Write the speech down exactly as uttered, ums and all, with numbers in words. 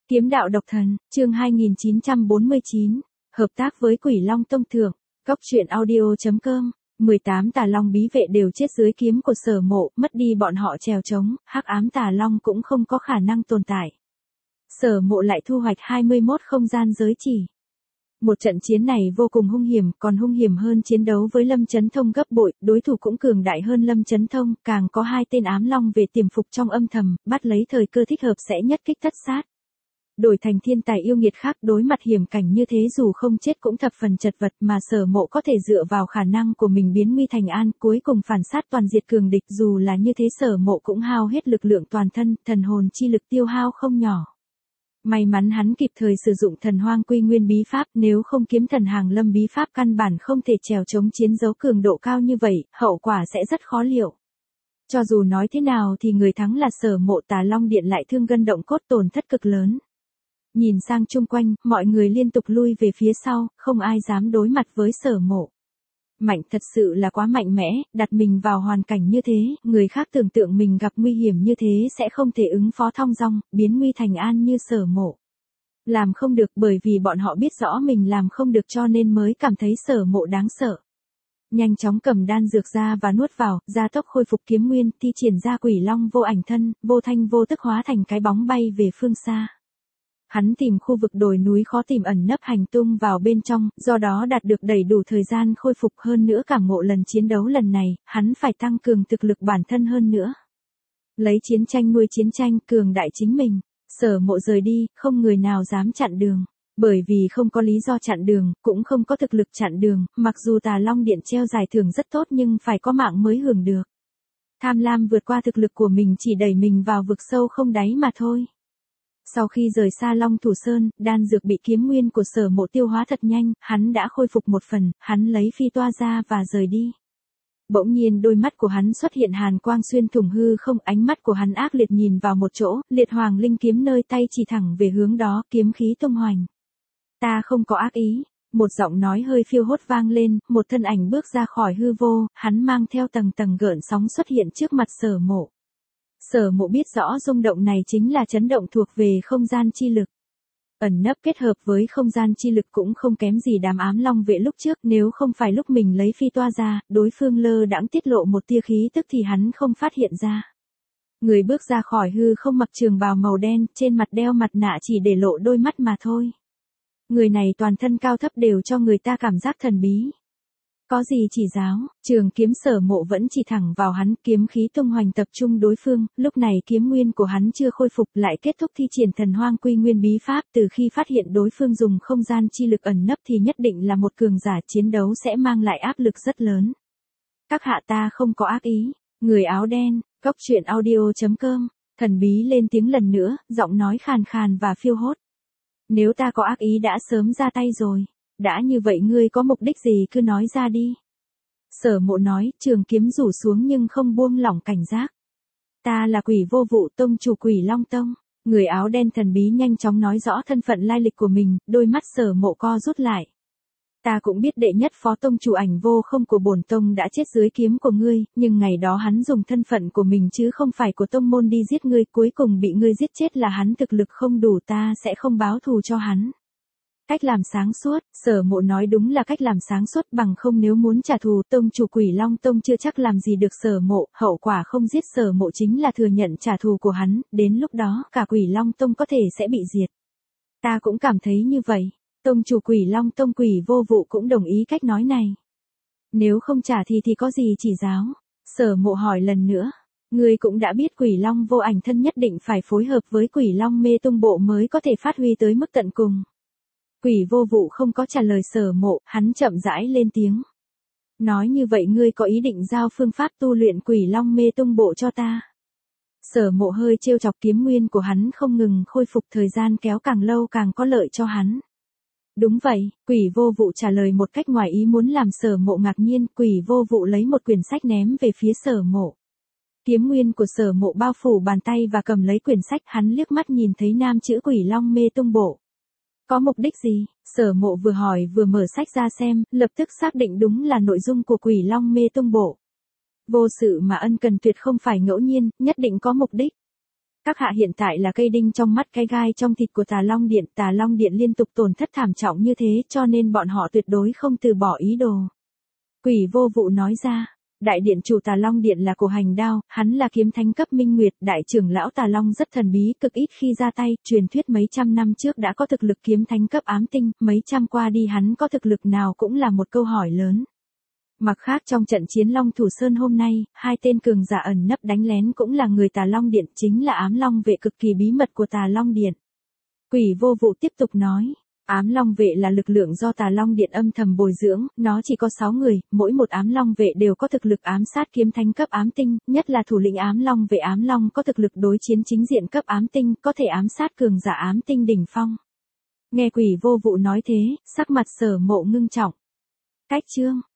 Kiếm đạo độc thần, chương hai nghìn chín trăm bốn mươi chín, hợp tác với Quỷ Long Tông Thượng, Cóc truyện audio.com, mười tám tà long bí vệ đều chết dưới kiếm của Sở Mộ, mất đi bọn họ trèo trống, hắc ám tà long cũng không có khả năng tồn tại. Sở Mộ lại thu hoạch hai mươi mốt không gian giới chỉ. Một trận chiến này vô cùng hung hiểm, còn hung hiểm hơn chiến đấu với Lâm Chấn Thông gấp bội, đối thủ cũng cường đại hơn Lâm Chấn Thông, càng có hai tên ám long về tiềm phục trong âm thầm, bắt lấy thời cơ thích hợp sẽ nhất kích tất sát. Đổi thành thiên tài yêu nghiệt khác đối mặt hiểm cảnh như thế dù không chết cũng thập phần chật vật mà Sở Mộ có thể dựa vào khả năng của mình biến nguy thành an, cuối cùng phản sát toàn diệt cường địch, dù là như thế Sở Mộ cũng hao hết lực lượng toàn thân, thần hồn chi lực tiêu hao không nhỏ. May mắn hắn kịp thời sử dụng thần hoang quy nguyên bí pháp, nếu không kiếm thần hàng lâm bí pháp căn bản không thể trèo chống chiến đấu cường độ cao như vậy, hậu quả sẽ rất khó liệu. Cho dù nói thế nào thì người thắng là Sở Mộ, Tà Long Điện lại thương gân động cốt, tổn thất cực lớn. Nhìn sang chung quanh, mọi người liên tục lui về phía sau, không ai dám đối mặt với Sở Mộ. Mạnh thật sự là quá mạnh mẽ, đặt mình vào hoàn cảnh như thế, người khác tưởng tượng mình gặp nguy hiểm như thế sẽ không thể ứng phó thong dong, biến nguy thành an như Sở Mộ. Làm không được bởi vì bọn họ biết rõ mình làm không được cho nên mới cảm thấy Sở Mộ đáng sợ. Nhanh chóng cầm đan dược ra và nuốt vào, gia tốc khôi phục kiếm nguyên, thi triển ra Quỷ Long vô ảnh thân, vô thanh vô tức hóa thành cái bóng bay về phương xa. Hắn tìm khu vực đồi núi khó tìm ẩn nấp hành tung vào bên trong, do đó đạt được đầy đủ thời gian khôi phục, hơn nữa cảm ngộ lần chiến đấu lần này, hắn phải tăng cường thực lực bản thân hơn nữa. Lấy chiến tranh nuôi chiến tranh, cường đại chính mình. Sở Mộ rời đi, không người nào dám chặn đường. Bởi vì không có lý do chặn đường, cũng không có thực lực chặn đường, mặc dù Tà Long Điện treo giải thưởng rất tốt nhưng phải có mạng mới hưởng được. Tham lam vượt qua thực lực của mình chỉ đẩy mình vào vực sâu không đáy mà thôi. Sau khi rời xa Long Thủ Sơn, đan dược bị kiếm nguyên của Sở Mộ tiêu hóa thật nhanh, hắn đã khôi phục một phần, hắn lấy phi toa ra và rời đi. Bỗng nhiên đôi mắt của hắn xuất hiện hàn quang xuyên thủng hư không, ánh mắt của hắn ác liệt nhìn vào một chỗ, liệt hoàng linh kiếm nơi tay chỉ thẳng về hướng đó, kiếm khí tung hoành. Ta không có ác ý, một giọng nói hơi phiêu hốt vang lên, một thân ảnh bước ra khỏi hư vô, hắn mang theo tầng tầng gợn sóng xuất hiện trước mặt Sở Mộ. Sở Mộ biết rõ rung động này chính là chấn động thuộc về không gian chi lực. Ẩn nấp kết hợp với không gian chi lực cũng không kém gì đám ám long vệ lúc trước, nếu không phải lúc mình lấy phi toa ra, đối phương lơ đãng tiết lộ một tia khí tức thì hắn không phát hiện ra. Người bước ra khỏi hư không mặc trường bào màu đen, trên mặt đeo mặt nạ chỉ để lộ đôi mắt mà thôi. Người này toàn thân cao thấp đều cho người ta cảm giác thần bí. Có gì chỉ giáo, trường kiếm Sở Mộ vẫn chỉ thẳng vào hắn, kiếm khí tung hoành tập trung đối phương, lúc này kiếm nguyên của hắn chưa khôi phục lại kết thúc thi triển thần hoang quy nguyên bí pháp, từ khi phát hiện đối phương dùng không gian chi lực ẩn nấp thì nhất định là một cường giả, chiến đấu sẽ mang lại áp lực rất lớn. Các hạ, ta không có ác ý, người áo đen, Cóc truyện audio.com, thần bí lên tiếng lần nữa, giọng nói khàn khàn và phiêu hốt. Nếu ta có ác ý đã sớm ra tay rồi. Đã như vậy ngươi có mục đích gì cứ nói ra đi. Sở Mộ nói, trường kiếm rủ xuống nhưng không buông lỏng cảnh giác. Ta là Quỷ Vô Vụ, tông chủ Quỷ Long Tông. Người áo đen thần bí nhanh chóng nói rõ thân phận lai lịch của mình, đôi mắt Sở Mộ co rút lại. Ta cũng biết đệ nhất phó tông chủ Ảnh Vô Không của bổn tông đã chết dưới kiếm của ngươi, nhưng ngày đó hắn dùng thân phận của mình chứ không phải của tông môn đi giết ngươi, cuối cùng bị ngươi giết chết là hắn, thực lực không đủ, ta sẽ không báo thù cho hắn. Cách làm sáng suốt, Sở Mộ nói đúng là cách làm sáng suốt, bằng không nếu muốn trả thù tông chủ Quỷ Long Tông chưa chắc làm gì được Sở Mộ, hậu quả không giết Sở Mộ chính là thừa nhận trả thù của hắn, đến lúc đó cả Quỷ Long Tông có thể sẽ bị diệt. Ta cũng cảm thấy như vậy, tông chủ Quỷ Long Tông Quỷ Vô Vụ cũng đồng ý cách nói này. Nếu không trả thì thì có gì chỉ giáo, Sở Mộ hỏi lần nữa. Ngươi cũng đã biết Quỷ Long vô ảnh thân nhất định phải phối hợp với Quỷ Long mê tung bộ mới có thể phát huy tới mức tận cùng. Quỷ Vô Vụ không có trả lời Sở Mộ, hắn chậm rãi lên tiếng. Nói như vậy ngươi có ý định giao phương pháp tu luyện Quỷ Long mê tung bộ cho ta. Sở Mộ hơi trêu chọc, kiếm nguyên của hắn không ngừng khôi phục, thời gian kéo càng lâu càng có lợi cho hắn. Đúng vậy, Quỷ Vô Vụ trả lời một cách ngoài ý muốn làm Sở Mộ ngạc nhiên, Quỷ Vô Vụ lấy một quyển sách ném về phía Sở Mộ. Kiếm nguyên của Sở Mộ bao phủ bàn tay và cầm lấy quyển sách, hắn liếc mắt nhìn thấy nam chữ Quỷ Long mê tung bộ. Có mục đích gì? Sở Mộ vừa hỏi vừa mở sách ra xem, lập tức xác định đúng là nội dung của Quỷ Long mê tung bộ. Vô sự mà ân cần tuyệt không phải ngẫu nhiên, nhất định có mục đích. Các hạ hiện tại là cây đinh trong mắt cái gai trong thịt của Tà Long Điện, Tà Long Điện liên tục tổn thất thảm trọng như thế cho nên bọn họ tuyệt đối không từ bỏ ý đồ. Quỷ Vô Vụ nói ra, đại điện chủ Tà Long Điện là Cổ Hành Đao, hắn là kiếm thánh cấp minh nguyệt, đại trưởng lão Tà Long rất thần bí, cực ít khi ra tay, truyền thuyết mấy trăm năm trước đã có thực lực kiếm thánh cấp ám tinh, mấy trăm qua đi hắn có thực lực nào cũng là một câu hỏi lớn. Mặt khác trong trận chiến Long Thủ Sơn hôm nay, hai tên cường giả ẩn nấp đánh lén cũng là người Tà Long Điện, chính là ám long vệ cực kỳ bí mật của Tà Long Điện. Quỷ Vô Vụ tiếp tục nói, ám long vệ là lực lượng do Tà Long Điện âm thầm bồi dưỡng, nó chỉ có sáu người, mỗi một ám long vệ đều có thực lực ám sát kiếm thánh cấp ám tinh, nhất là thủ lĩnh ám long vệ ám long có thực lực đối chiến chính diện cấp ám tinh, có thể ám sát cường giả ám tinh đỉnh phong. Nghe Quỷ Vô Vụ nói thế, sắc mặt Sở Mộ ngưng trọng. Cách chương